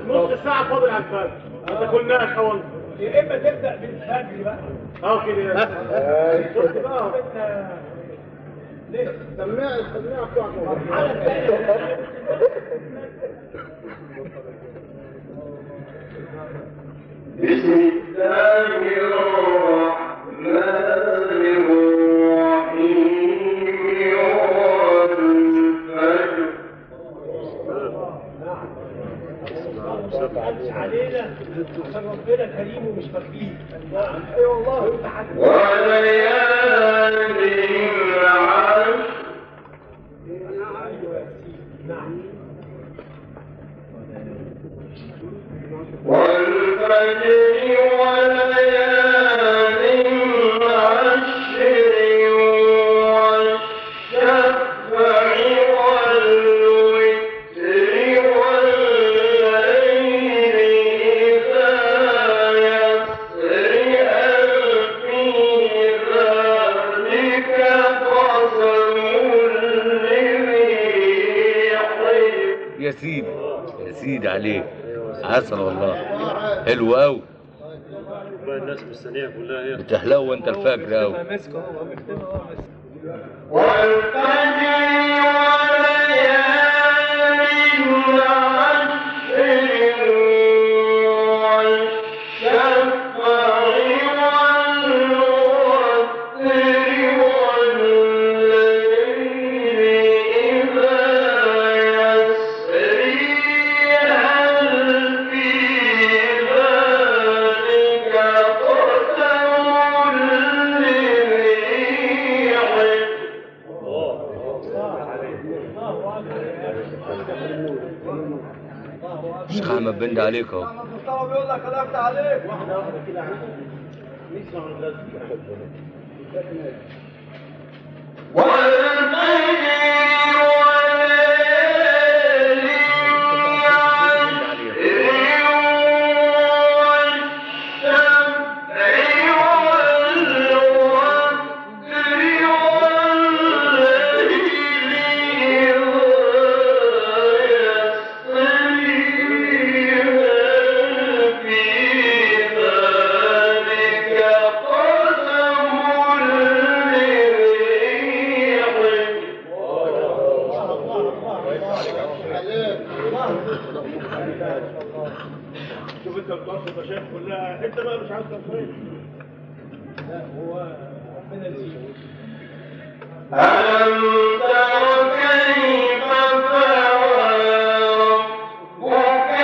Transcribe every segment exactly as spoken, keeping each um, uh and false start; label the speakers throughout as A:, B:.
A: نص ساعة فاضل على الفجر ما تاكلناش اول
B: يا اما تبدا بالفجر بقى
A: اه كده شفت بقى
B: ليه؟
A: سماعة السماعة بتوعك
C: بسم الله الرحمن الرحيم والفجر
B: علينا عشان ربنا كريم ومش فاكرين اي والله
C: وليالي العشر
B: نعم
C: والفجر وليالي العشر والشفع والوتر والليل إذا يسر هل في ذلك قسم لذي حجر.
D: يا سيدي يا سيدي عليك عسل والله حلو قوي
E: الناس مستنيه كلها هي
D: بتحلو وانت الفجر قوي
C: والفجر وليالي العشر والشفع والوتر والليل إذا يسري هل في ذلك قسم لذي حجر.
D: الشيخ احمد بند عليك اهو
B: مصطفى بيقول لك خلفت عليك
A: واحدة واحدة كده نسمع من الناس شوف انت بتوصل المشايخ كلها انت بقى مش عايز تصوير.
B: لا هو ربنا يزيده.
C: ألم تر كيف فعل ربك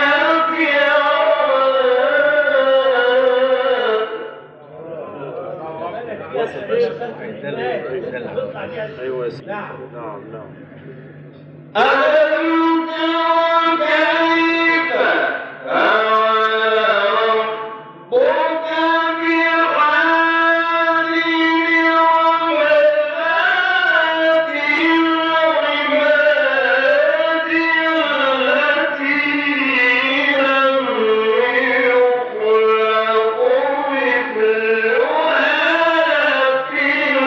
C: بعاد.
E: ايوه يا
B: نعم
E: نعم نعم
C: ألم تر كيف فعل ربك بعاد العماد العماد التي لم يخلق مثلها في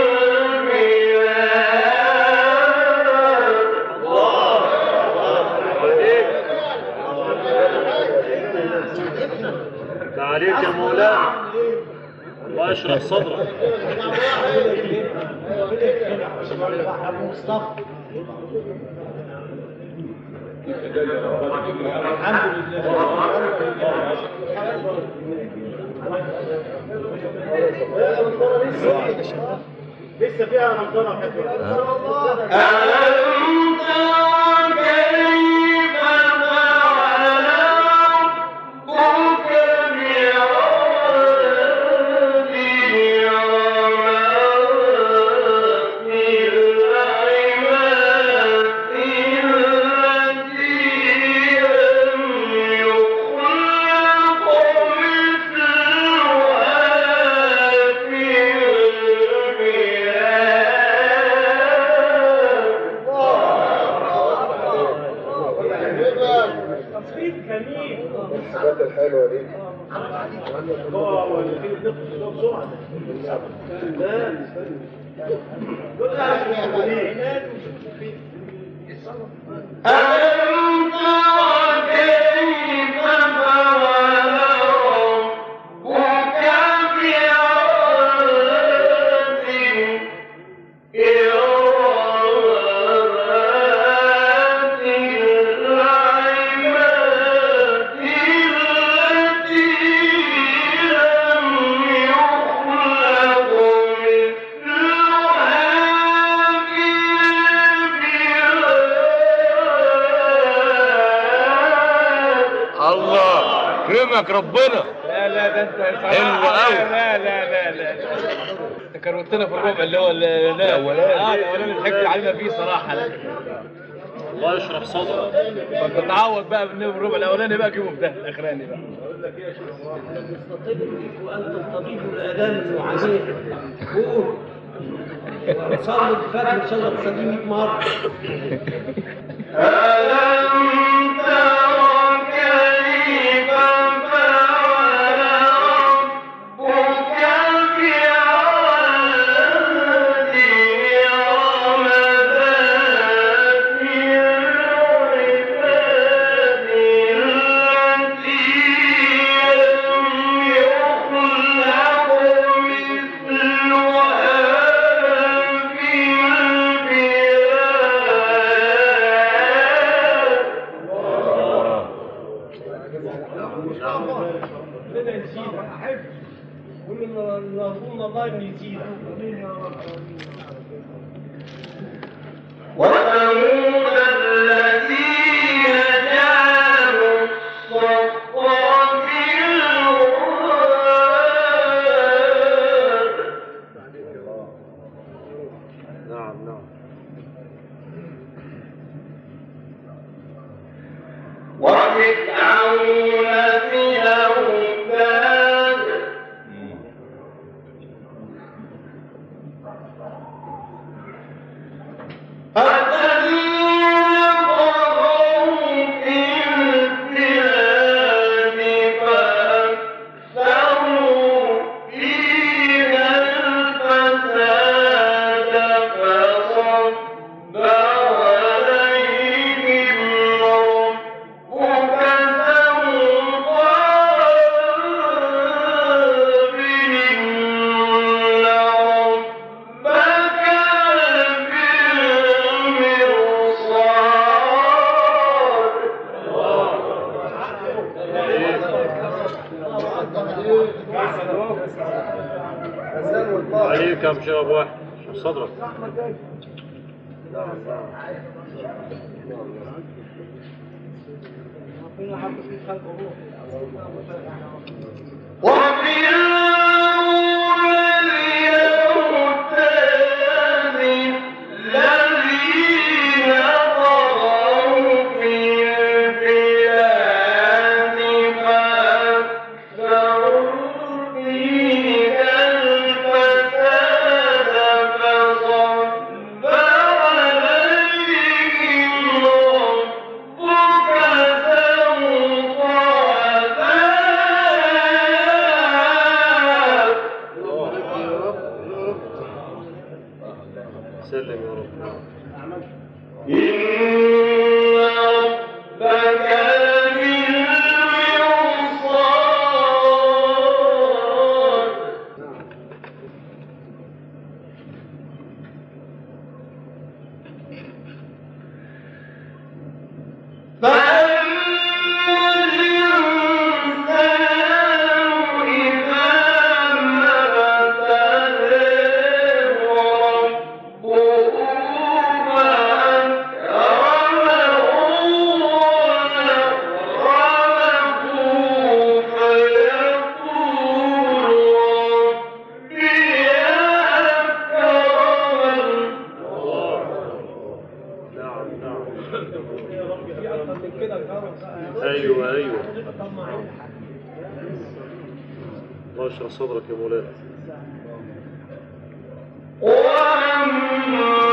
C: البلاد.
E: عليك يا مولانا الله يشرح صدرك.
B: ابو مصطفى الحمد لله.
A: لسه فيها منظرة حلوة.
C: ألم تر كيف فعل ربك بعاد العماد العماد التي لم يخلق مثلها في البلاد.
B: تصويت جميل.
F: الحاجات الحلوه دي
A: اه واللي فيه بنقص صوت بسرعة.
C: ألم تر كيف
D: يكرمك ربنا.
B: لا لا ده انت
D: حلو قوي.
B: لا لا لا لا انت كروتنا في الربع اللي هو الاولاني. اه الاولاني ضحكت علينا فيه صراحه. لا
E: الله يشرح صدرك.
B: فانت تعوض بقى بالربع الاولاني بقى جيبه في ده الاخراني بقى.
G: نستطيب بك وانت الطبيب الاذان المعالج. قول وصلي الفجر ان شاء الله تصلي مية مره.
C: ألم تر كيف فعل ربك بعاد إرم ذات العماد التي لم يخلق مثلها في
B: ربنا يزيدك حفظ ومن نظن الله ان يزيدك. امين يا رب.
C: وثمود الذين جابوا الصخر بالواد
E: نعم نعم.
C: وفرعون ذي الأوتاد الذين طغوا في البلاد فأكثروا فيها الفساد فصب عليهم ربك سوط عذاب إن ربك لبالمرصاد.
E: عليك كم شباب واحد صدرك.
C: وفرعون ذي الأوتاد الذين طغوا في البلاد فأكثروا فيها الفساد فصب عليهم ربك سوط عذاب.
E: سلم يا رب.
C: إن ربك لبالمرصاد. فأما الإنسان إذا ما ابتلاه ربه فأكرمه ونعمه فيقول ربي أكرمن.
E: نعم نعم.
B: يا رب في اكتر من كده كرم بقى.
E: ايوه ايوه.
B: طمعين.
E: الله يشرح صدرك يا مولانا.
C: وأما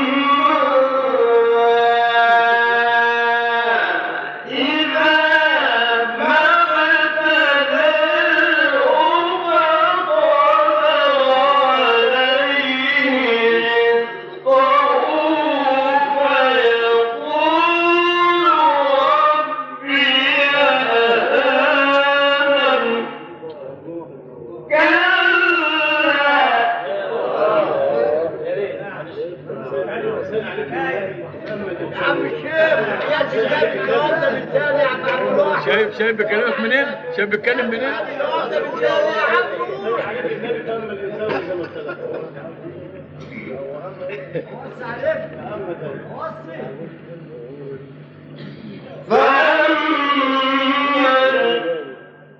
C: إذا ما ابتلاه فقدر عليه رزقه فيقول ربي أهانن. كلا
B: شايف شايف بكلامك منين؟ شايف بيتكلم منين؟
C: فأما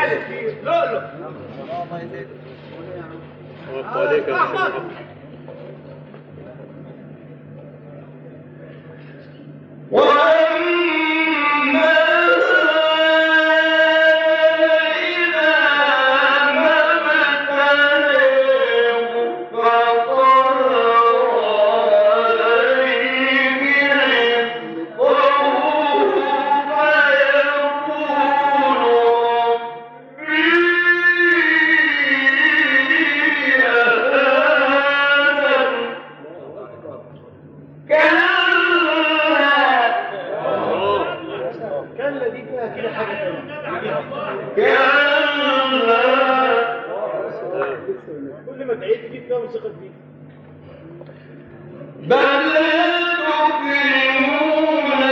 A: مالك فيه لؤلؤ
E: وقف عليك يا
A: احمد كل ما تعيد تجيب فيها موسيقى جديده.
C: بل تكرمون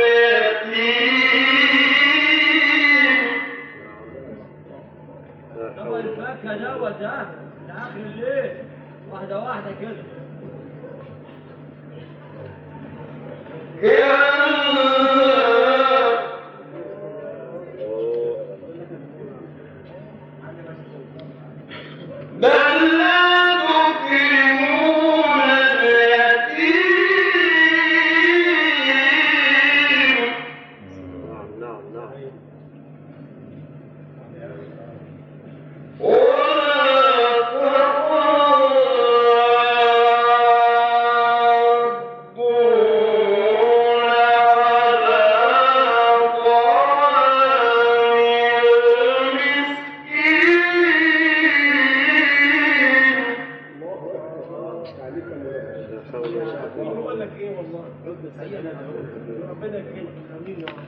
C: اليتيم.
G: طب الفاكهه دوت ده لاخر الليل واحده واحده كده.
C: بل لا تكرمون اليتيم.
E: نعم نعم نعم
A: بقول لك ايه والله رد سيئنا ربنا يكرمك امين يا رب.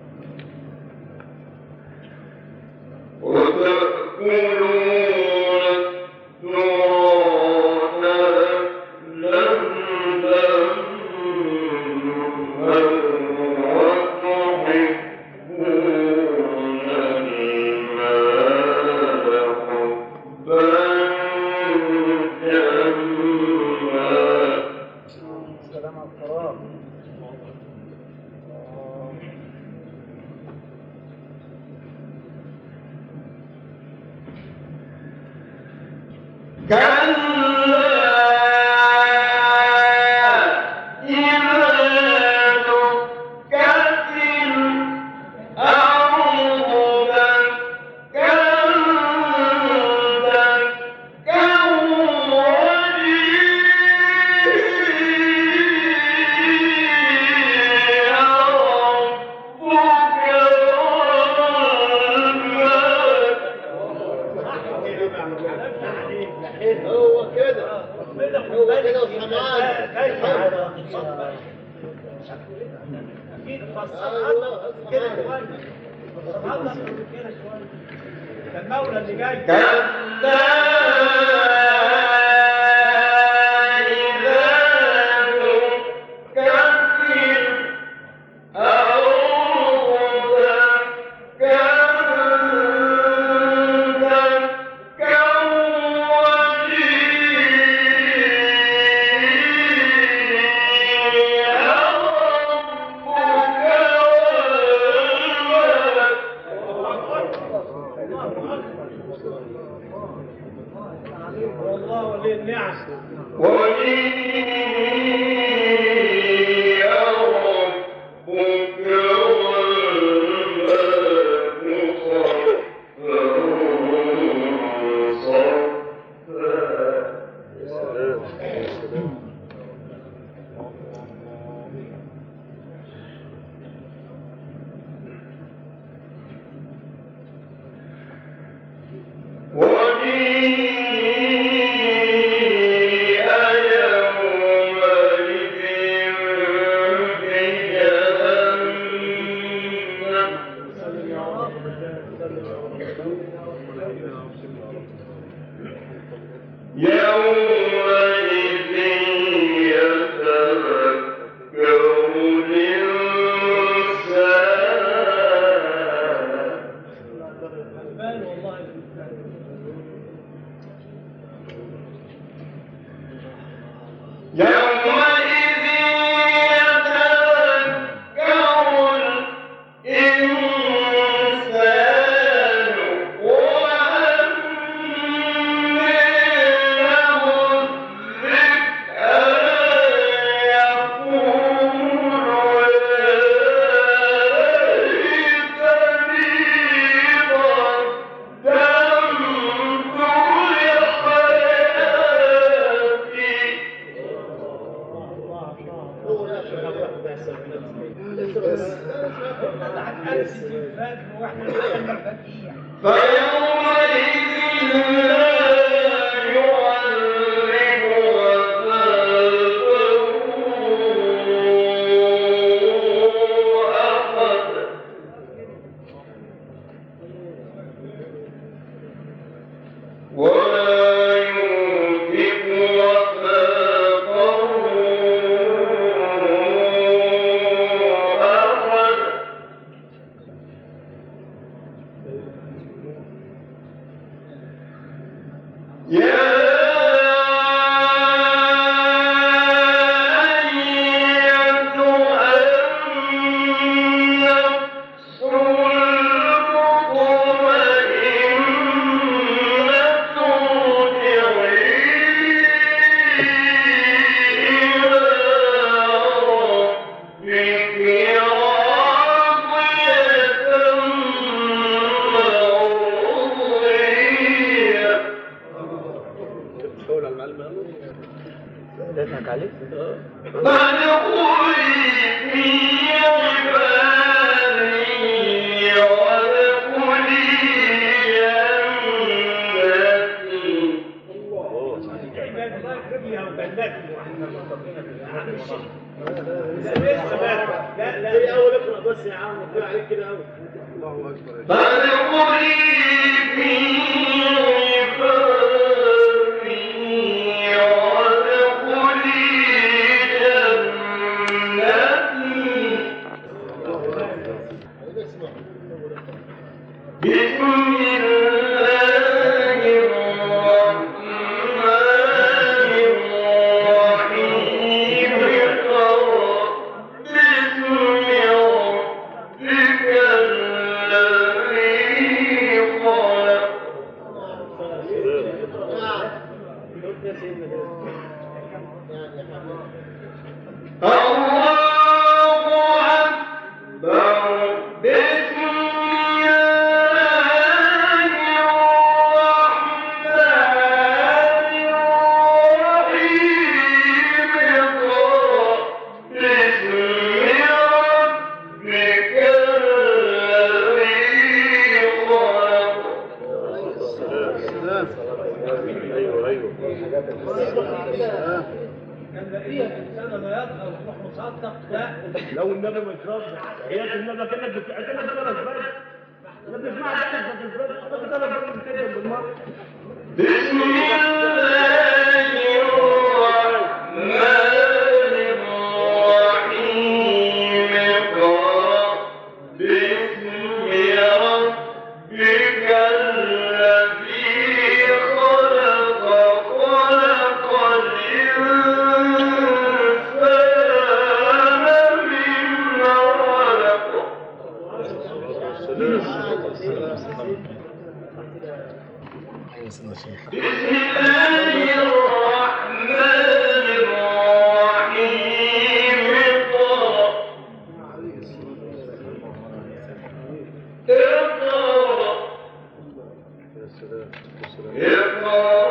A: هو كده هو كده وسمعان اكيد فصلها كده شويه فصلها كده شويه ده المولى اللي جاي والله ولي النعم
C: يومئذ يتذكر الإنسان
G: واحنا نتكلم فتيح.
C: فيومئذ لا يعذب عذابه أحد ولا يوثق وثاقه أحد يا
A: لا لا ايه اول اقرا بس يا عم كده عليك كده قوي. الله اكبر.
C: فادخلي في عبادي وادخلي جنتي. بسم الله الرحمن الرحيم. اقرأ باسم ربك الذي خلق. الله أكبر. بسم الله الرحمن الرحيم. اقرأ باسم ربك الذي خلق.
E: ايوه ايوه
G: كان بقية الإنسان لا يظهر ويروح مصدق. لا
A: لو النبي مش راضي حياة النبي كانك بت... كانك بتقرا ازاي؟ انا بنسمع كانك بتقرا انا بتقرا بتكتب بالمره.
C: بسم الله الرحمن الرحيم. اقرأ باسم ربك الذي خلق. خلق الإنسان من علق. بسم الله الرحمن الرحيم. اقرأ. اقرأ. اقرأ.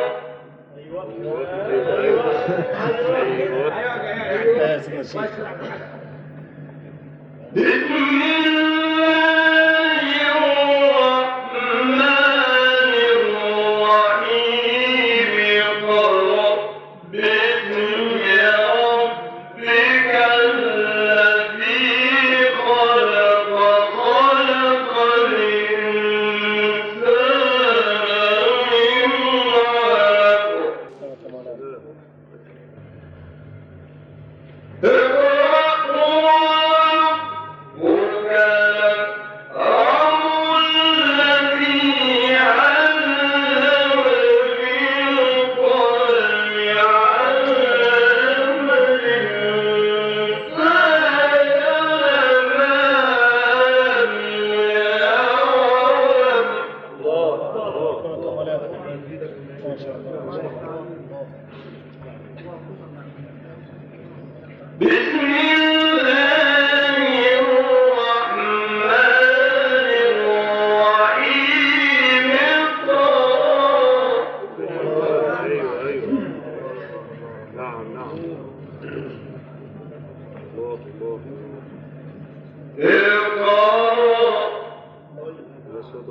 C: بسم الله الرحمن الرحيم. اقرأ باسم ربك الذي خلق. خلق الإنسان من علق. بسم الله الرحمن الرحيم. اقرأ.
E: ايوه ايوه نعم نعم الله الله
C: اقرأ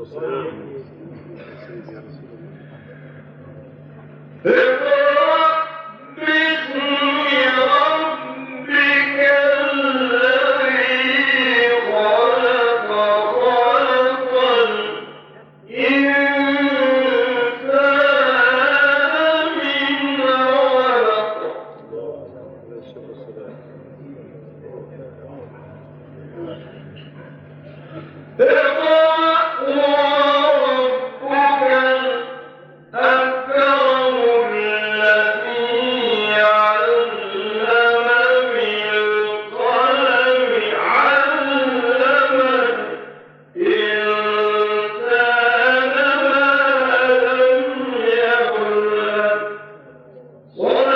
C: What?